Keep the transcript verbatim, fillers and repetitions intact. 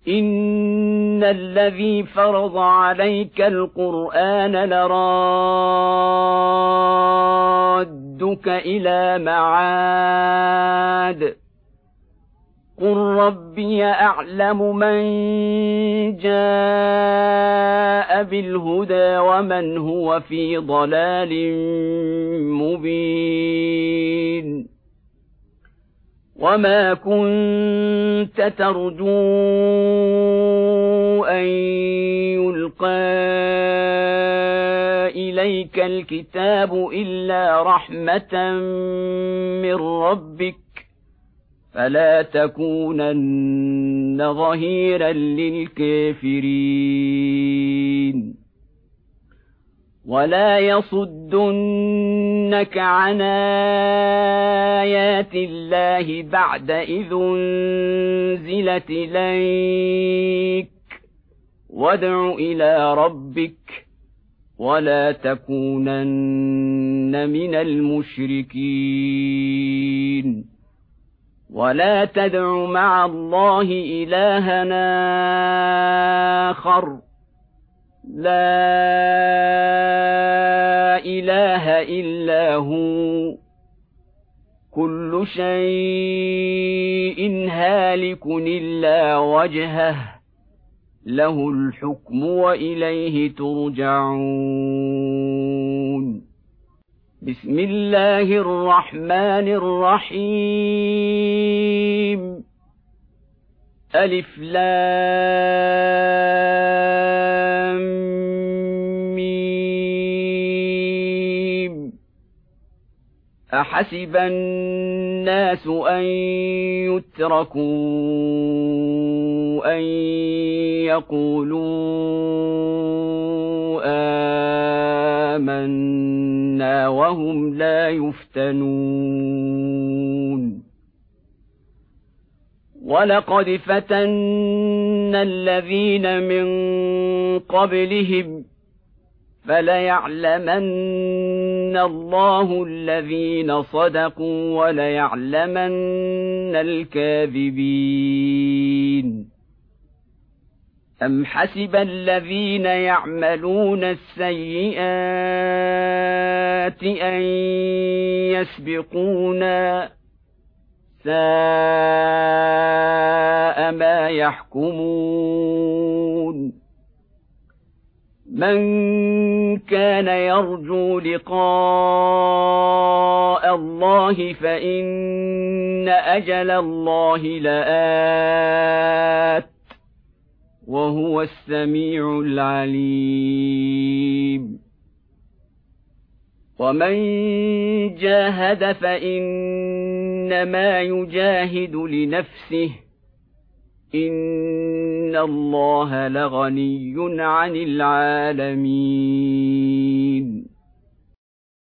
إن الذي فرض عليك القرآن لرادك إلى معاد قل ربي أعلم من جاء بالهدى ومن هو في ضلال مبين وما كنت ترجو أن يلقى إليك الكتاب إلا رحمة من ربك فلا تكونن ظهيرا للكافرين ولا يصدنك عن آيات الله بعد إذ أنزلت إليك وادع إلى ربك ولا تكونن من المشركين ولا تدع مع الله إلها آخر لا إله إلا هو كل شيء هالك إلا وجهه له الحكم وإليه ترجعون بسم الله الرحمن الرحيم ألف لام ميم أحسب الناس أن يتركوا أن يقولوا آمنا وهم لا يفتنون ولقد فتنا الذين من قبلهم فليعلمن الله الذين صدقوا وليعلمن الكاذبين أم حسب الذين يعملون السيئات أن يسبقونا ساء ما يحكمون من كان يرجو لقاء الله فإن أجل الله لآت وهو السميع العليم ومن جاهد فإنما يجاهد لنفسه إن الله لغني عن العالمين